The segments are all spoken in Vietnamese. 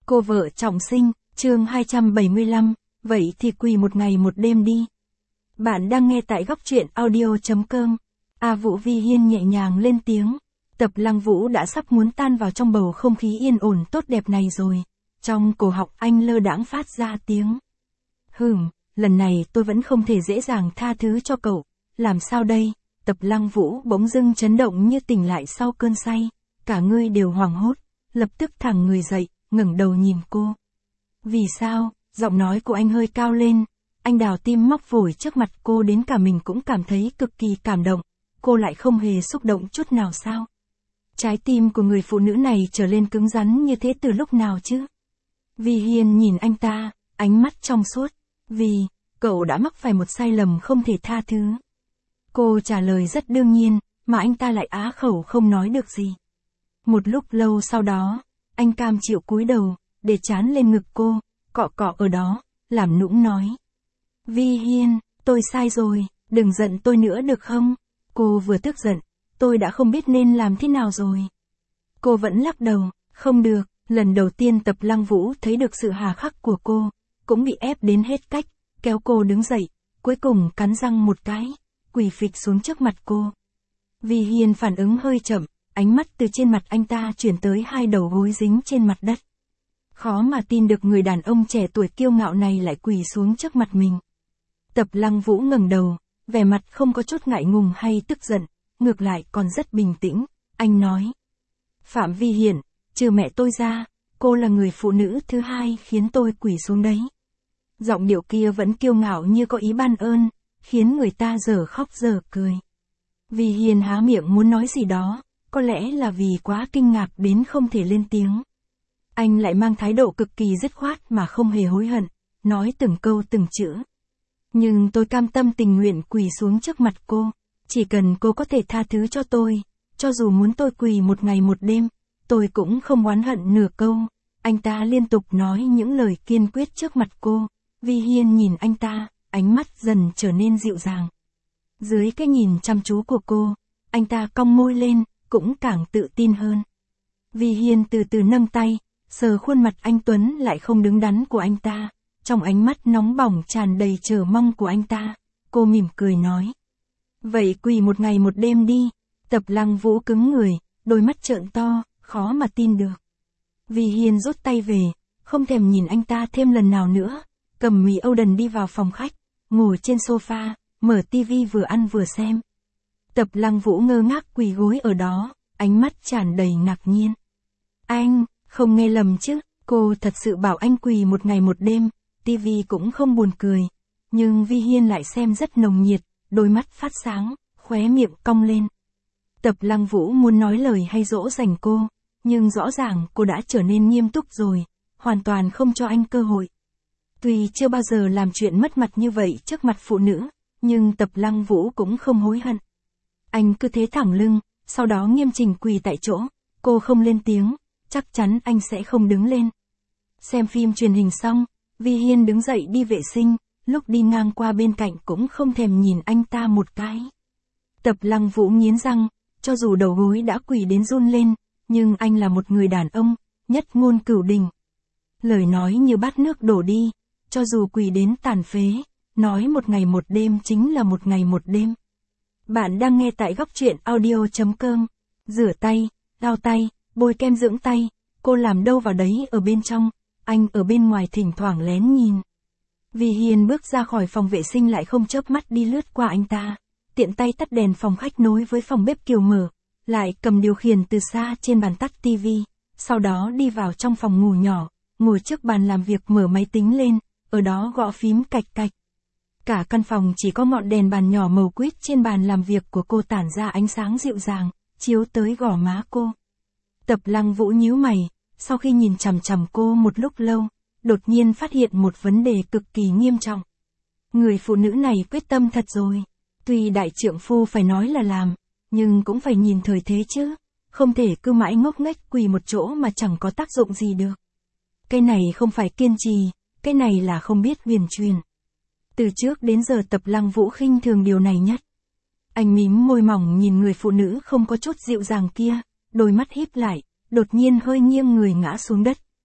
Cô vợ trọng sinh, chương 275, vậy thì quỳ một ngày một đêm đi. Bạn đang nghe tại góc truyện audio.com. Vũ Vi Hiên nhẹ nhàng lên tiếng. Tập Lăng Vũ đã sắp muốn tan vào trong bầu không khí yên ổn tốt đẹp này rồi. Trong cổ họng anh lơ đãng phát ra tiếng. Lần này tôi vẫn không thể dễ dàng tha thứ cho cậu. Làm sao đây? Tập Lăng Vũ bỗng dưng chấn động như tỉnh lại sau cơn say. Cả người đều hoảng hốt, lập tức thẳng người dậy, ngẩng đầu nhìn cô. Vì sao? Giọng nói của anh hơi cao lên. Anh đào tim móc phổi trước mặt cô đến cả mình cũng cảm thấy cực kỳ cảm động. Cô lại không hề xúc động chút nào sao? Trái tim của người phụ nữ này trở lên cứng rắn như thế từ lúc nào chứ? Vi Hiên nhìn anh ta, ánh mắt trong suốt. Vì, cậu đã mắc phải một sai lầm không thể tha thứ. Cô trả lời rất đương nhiên, mà anh ta lại á khẩu không nói được gì. Một lúc lâu sau đó, anh cam chịu cúi đầu, để trán lên ngực cô, cọ cọ ở đó, làm nũng nói. Vi Hiên, tôi sai rồi, đừng giận tôi nữa được không? Cô vừa tức giận, tôi đã không biết nên làm thế nào rồi. Cô vẫn lắc đầu, không được, lần đầu tiên Tập Lăng Vũ thấy được sự hà khắc của cô, cũng bị ép đến hết cách, kéo cô đứng dậy, cuối cùng cắn răng một cái, quỳ phịch xuống trước mặt cô. Vi Hiên phản ứng hơi chậm, ánh mắt từ trên mặt anh ta chuyển tới hai đầu gối dính trên mặt đất. Khó mà tin được người đàn ông trẻ tuổi kiêu ngạo này lại quỳ xuống trước mặt mình. Tập Lăng Vũ ngẩng đầu, vẻ mặt không có chút ngại ngùng hay tức giận, ngược lại còn rất bình tĩnh, anh nói. Phạm Vi Hiển, trừ mẹ tôi ra, cô là người phụ nữ thứ hai khiến tôi quỳ xuống đấy. Giọng điệu kia vẫn kiêu ngạo như có ý ban ơn, khiến người ta dở khóc dở cười. Vi Hiền há miệng muốn nói gì đó, có lẽ là vì quá kinh ngạc đến không thể lên tiếng. Anh lại mang thái độ cực kỳ dứt khoát mà không hề hối hận, nói từng câu từng chữ. Nhưng tôi cam tâm tình nguyện quỳ xuống trước mặt cô, chỉ cần cô có thể tha thứ cho tôi, cho dù muốn tôi quỳ một ngày một đêm, tôi cũng không oán hận nửa câu. Anh ta liên tục nói những lời kiên quyết trước mặt cô. Vi Hiên nhìn anh ta, ánh mắt dần trở nên dịu dàng. Dưới cái nhìn chăm chú của cô, anh ta cong môi lên, cũng càng tự tin hơn. Vi Hiên từ từ nâng tay, sờ khuôn mặt anh tuấn lại không đứng đắn của anh ta, trong ánh mắt nóng bỏng tràn đầy chờ mong của anh ta, cô mỉm cười nói. Vậy quỳ một ngày một đêm đi. Tập Lăng Vũ cứng người, đôi mắt trợn to, khó mà tin được. Vi Hiên rút tay về, không thèm nhìn anh ta thêm lần nào nữa, cầm mì Oden đi vào phòng khách, ngồi trên sofa, mở tivi vừa ăn vừa xem. Tập Lăng Vũ ngơ ngác quỳ gối ở đó, ánh mắt tràn đầy ngạc nhiên. Anh, không nghe lầm chứ, cô thật sự bảo anh quỳ một ngày một đêm, tivi cũng không buồn cười. Nhưng Vi Hiên lại xem rất nồng nhiệt, đôi mắt phát sáng, khóe miệng cong lên. Tập Lăng Vũ muốn nói lời hay dỗ dành cô, nhưng rõ ràng cô đã trở nên nghiêm túc rồi, hoàn toàn không cho anh cơ hội. Tuy chưa bao giờ làm chuyện mất mặt như vậy trước mặt phụ nữ, nhưng Tập Lăng Vũ cũng không hối hận. Anh cứ thế thẳng lưng, sau đó nghiêm chỉnh quỳ tại chỗ, cô không lên tiếng, chắc chắn anh sẽ không đứng lên. Xem phim truyền hình xong, Vi Hiên đứng dậy đi vệ sinh, lúc đi ngang qua bên cạnh cũng không thèm nhìn anh ta một cái. Tập Lăng Vũ nghiến răng, cho dù đầu gối đã quỳ đến run lên, nhưng anh là một người đàn ông, nhất ngôn cửu đình. Lời nói như bát nước đổ đi, cho dù quỳ đến tàn phế, nói một ngày một đêm chính là một ngày một đêm. Bạn đang nghe tại góc truyện audio.com. Rửa tay, lau tay, bôi kem dưỡng tay, cô làm đâu vào đấy ở bên trong, anh ở bên ngoài thỉnh thoảng lén nhìn. Vi Hiên bước ra khỏi phòng vệ sinh lại không chớp mắt đi lướt qua anh ta, tiện tay tắt đèn phòng khách nối với phòng bếp kiều mở, lại cầm điều khiển từ xa trên bàn tắt tivi, sau đó đi vào trong phòng ngủ nhỏ, ngồi trước bàn làm việc mở máy tính lên, ở đó gõ phím cạch cạch. Cả căn phòng chỉ có ngọn đèn bàn nhỏ màu quýt trên bàn làm việc của cô tản ra ánh sáng dịu dàng, chiếu tới gò má cô. Tập Lăng Vũ nhíu mày, sau khi nhìn chằm chằm cô một lúc lâu, đột nhiên phát hiện một vấn đề cực kỳ nghiêm trọng. Người phụ nữ này quyết tâm thật rồi. Tuy đại trượng phu phải nói là làm, nhưng cũng phải nhìn thời thế chứ. Không thể cứ mãi ngốc nghếch quỳ một chỗ mà chẳng có tác dụng gì được. Cái này không phải kiên trì, cái này là không biết huyền truyền. Từ trước đến giờ Tập Lăng Vũ khinh thường điều này nhất. Anh mím môi mỏng nhìn người phụ nữ không có chút dịu dàng kia, đôi mắt híp lại, đột nhiên hơi nghiêng người ngã xuống đất,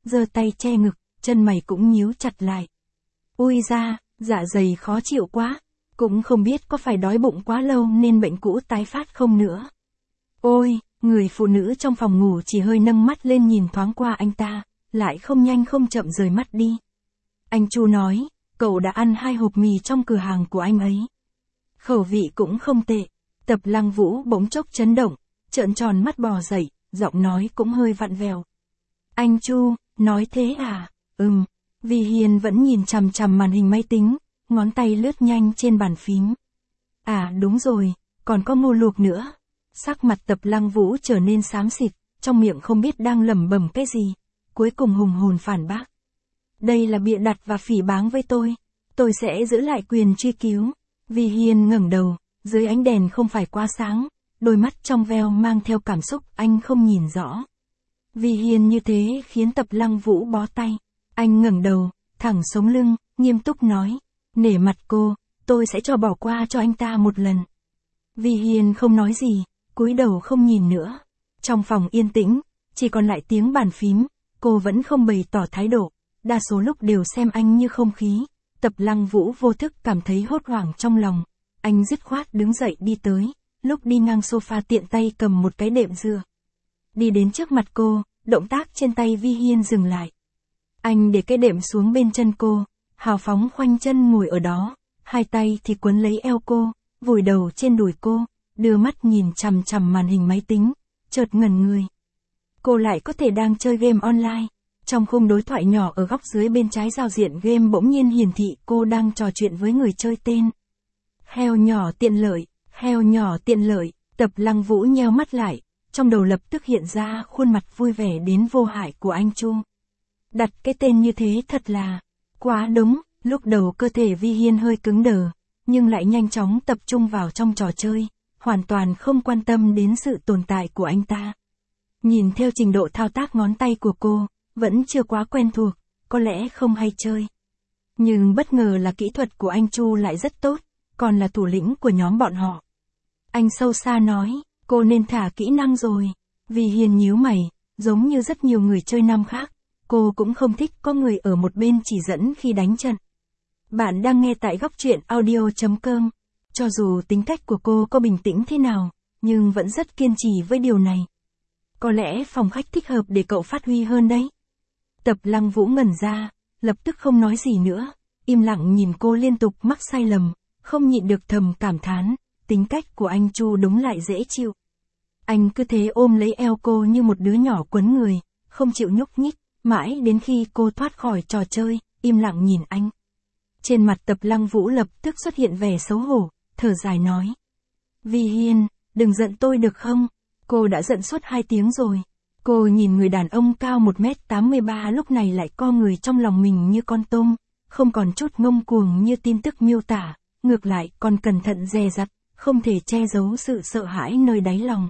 giơ tay che ngực, chân mày cũng nhíu chặt lại. Ui da, dạ dày khó chịu quá, cũng không biết có phải đói bụng quá lâu nên bệnh cũ tái phát không nữa. Ôi, người phụ nữ trong phòng ngủ chỉ hơi nâng mắt lên nhìn thoáng qua anh ta, lại không nhanh không chậm rời mắt đi. Anh Chu nói, cậu đã ăn 2 hộp mì trong cửa hàng của anh ấy. Khẩu vị cũng không tệ. Tập Lăng Vũ bỗng chốc chấn động, trợn tròn mắt bò dậy, giọng nói cũng hơi vặn vẹo. Anh Chu, nói thế à? Vi Hiên vẫn nhìn chằm chằm màn hình máy tính, ngón tay lướt nhanh trên bàn phím. À đúng rồi, còn có ngô luộc nữa. Sắc mặt Tập Lăng Vũ trở nên xám xịt, trong miệng không biết đang lẩm bẩm cái gì, cuối cùng hùng hồn phản bác. Đây là bịa đặt và phỉ báng với tôi sẽ giữ lại quyền truy cứu. Vi Hiên ngẩng đầu, dưới ánh đèn không phải quá sáng, đôi mắt trong veo mang theo cảm xúc anh không nhìn rõ. Vi Hiên như thế khiến Tập Lăng Vũ bó tay. Anh ngẩng đầu, thẳng sống lưng, nghiêm túc nói, nể mặt cô, tôi sẽ cho bỏ qua cho anh ta một lần. Vi Hiên không nói gì, cúi đầu không nhìn nữa. Trong phòng yên tĩnh, chỉ còn lại tiếng bàn phím, cô vẫn không bày tỏ thái độ, đa số lúc đều xem anh như không khí. Tập Lăng Vũ vô thức cảm thấy hốt hoảng trong lòng, anh dứt khoát đứng dậy đi tới, lúc đi ngang sofa tiện tay cầm một cái đệm dừa. Đi đến trước mặt cô, động tác trên tay Vi Hiên dừng lại. Anh để cái đệm xuống bên chân cô, hào phóng khoanh chân ngồi ở đó, hai tay thì quấn lấy eo cô, vùi đầu trên đùi cô, đưa mắt nhìn chằm chằm màn hình máy tính, chợt ngẩn người. Cô lại có thể đang chơi game online. Trong khung đối thoại nhỏ ở góc dưới bên trái giao diện game bỗng nhiên hiển thị cô đang trò chuyện với người chơi tên. Heo nhỏ tiện lợi, Tập Lăng Vũ nheo mắt lại, trong đầu lập tức hiện ra khuôn mặt vui vẻ đến vô hại của anh Chu. Đặt cái tên như thế thật là quá đúng, lúc đầu cơ thể Vi Hiên hơi cứng đờ, nhưng lại nhanh chóng tập trung vào trong trò chơi, hoàn toàn không quan tâm đến sự tồn tại của anh ta. Nhìn theo trình độ thao tác ngón tay của cô, vẫn chưa quá quen thuộc, có lẽ không hay chơi. Nhưng bất ngờ là kỹ thuật của anh Chu lại rất tốt, còn là thủ lĩnh của nhóm bọn họ. Anh sâu xa nói, cô nên thả kỹ năng rồi. Vi Hiên nhíu mày, giống như rất nhiều người chơi năm khác, cô cũng không thích có người ở một bên chỉ dẫn khi đánh trận. Bạn đang nghe tại góc truyện audio.com. Cho dù tính cách của cô có bình tĩnh thế nào, nhưng vẫn rất kiên trì với điều này. Có lẽ phòng khách thích hợp để cậu phát huy hơn đấy. Tập Lăng Vũ ngẩn ra, lập tức không nói gì nữa, im lặng nhìn cô liên tục mắc sai lầm, không nhịn được thầm cảm thán, tính cách của anh Chu đúng lại dễ chịu. Anh cứ thế ôm lấy eo cô như một đứa nhỏ quấn người, không chịu nhúc nhích, mãi đến khi cô thoát khỏi trò chơi, im lặng nhìn anh. Trên mặt Tập Lăng Vũ lập tức xuất hiện vẻ xấu hổ, thở dài nói. Vi Hiên, đừng giận tôi được không? Cô đã giận suốt 2 tiếng rồi. Cô nhìn người đàn ông cao 1m83 lúc này lại co người trong lòng mình như con tôm, không còn chút ngông cuồng như tin tức miêu tả, ngược lại còn cẩn thận dè dặt, không thể che giấu sự sợ hãi nơi đáy lòng.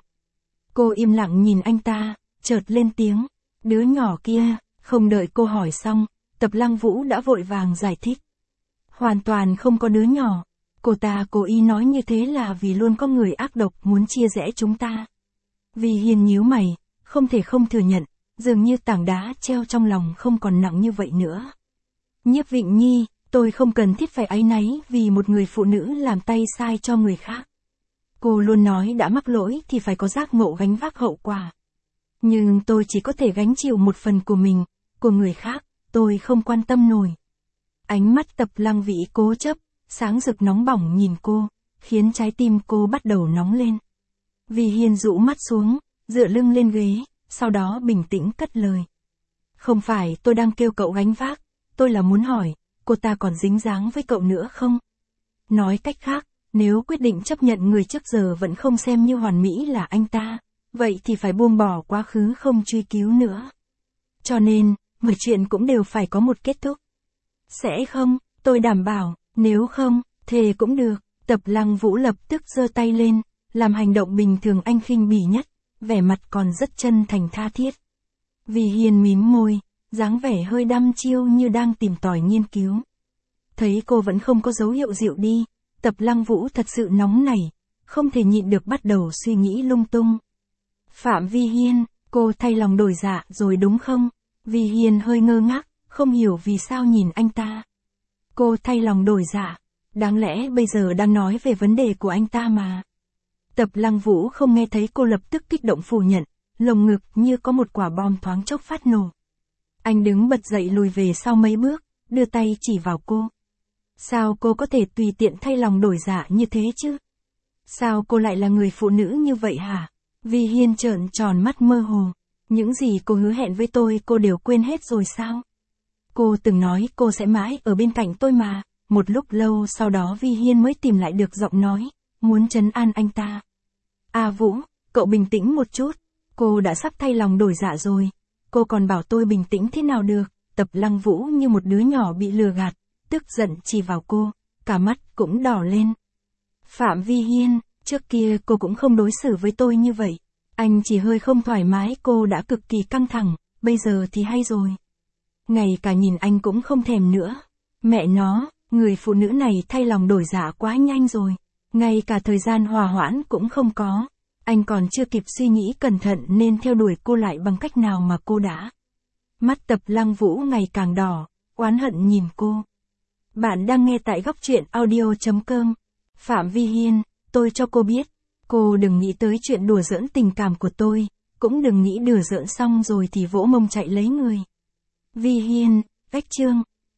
Cô im lặng nhìn anh ta, chợt lên tiếng, đứa nhỏ kia. Không đợi cô hỏi xong, Tập Lăng Vũ đã vội vàng giải thích. Hoàn toàn không có đứa nhỏ, cô ta cố ý nói như thế là vì luôn có người ác độc muốn chia rẽ chúng ta. Vi Hiên nhíu mày, không thể không thừa nhận, dường như tảng đá treo trong lòng không còn nặng như vậy nữa. Nhiếp Vịnh Nhi, tôi không cần thiết phải áy náy vì một người phụ nữ làm tay sai cho người khác. Cô luôn nói đã mắc lỗi thì phải có giác ngộ gánh vác hậu quả. Nhưng tôi chỉ có thể gánh chịu một phần của mình, của người khác, tôi không quan tâm nổi. Ánh mắt Tập Lăng Vĩ cố chấp, sáng rực nóng bỏng nhìn cô, khiến trái tim cô bắt đầu nóng lên. Vi Hiên rũ mắt xuống, dựa lưng lên ghế, sau đó bình tĩnh cất lời. Không phải tôi đang kêu cậu gánh vác, tôi là muốn hỏi, cô ta còn dính dáng với cậu nữa không? Nói cách khác, nếu quyết định chấp nhận người trước giờ vẫn không xem như hoàn mỹ là anh ta, vậy thì phải buông bỏ quá khứ không truy cứu nữa. Cho nên, mọi chuyện cũng đều phải có một kết thúc. Sẽ không, tôi đảm bảo, nếu không, thề cũng được. Tập Lăng Vũ lập tức giơ tay lên, làm hành động bình thường anh khinh bỉ nhất, vẻ mặt còn rất chân thành tha thiết. Vi Hiên mím môi, dáng vẻ hơi đăm chiêu như đang tìm tòi nghiên cứu. Thấy cô vẫn không có dấu hiệu dịu đi, Tập Lăng Vũ thật sự nóng nảy, không thể nhịn được bắt đầu suy nghĩ lung tung. Phạm Vi Hiên, cô thay lòng đổi dạ rồi đúng không? Vi Hiên hơi ngơ ngác, không hiểu vì sao nhìn anh ta. Cô thay lòng đổi dạ. Đáng lẽ bây giờ đang nói về vấn đề của anh ta mà. Tập Lăng Vũ không nghe thấy cô lập tức kích động phủ nhận, lồng ngực như có một quả bom thoáng chốc phát nổ. Anh đứng bật dậy lùi về sau mấy bước, đưa tay chỉ vào cô. Sao cô có thể tùy tiện thay lòng đổi dạ như thế chứ? Sao cô lại là người phụ nữ như vậy hả? Vi Hiên trợn tròn mắt mơ hồ. Những gì cô hứa hẹn với tôi cô đều quên hết rồi sao? Cô từng nói cô sẽ mãi ở bên cạnh tôi mà. Một lúc lâu sau đó Vi Hiên mới tìm lại được giọng nói, muốn trấn an anh ta. À Vũ, cậu bình tĩnh một chút. Cô đã sắp thay lòng đổi dạ rồi. Cô còn bảo tôi bình tĩnh thế nào được? Tập Lăng Vũ như một đứa nhỏ bị lừa gạt, tức giận chỉ vào cô, cả mắt cũng đỏ lên. Phạm Vi Hiên, trước kia cô cũng không đối xử với tôi như vậy. Anh chỉ hơi không thoải mái cô đã cực kỳ căng thẳng, bây giờ thì hay rồi. Ngay cả nhìn anh cũng không thèm nữa. Mẹ nó, người phụ nữ này thay lòng đổi dạ quá nhanh rồi. Ngay cả thời gian hòa hoãn cũng không có. Anh còn chưa kịp suy nghĩ cẩn thận nên theo đuổi cô lại bằng cách nào mà cô đã. Mắt Tập Lăng Vũ ngày càng đỏ, oán hận nhìn cô. Bạn đang nghe tại góc truyện audio.com. Phạm Vi Hiên, tôi cho cô biết. Cô đừng nghĩ tới chuyện đùa giỡn tình cảm của tôi. Cũng đừng nghĩ đùa giỡn xong rồi thì vỗ mông chạy lấy người. Vi Hiên, vách chương.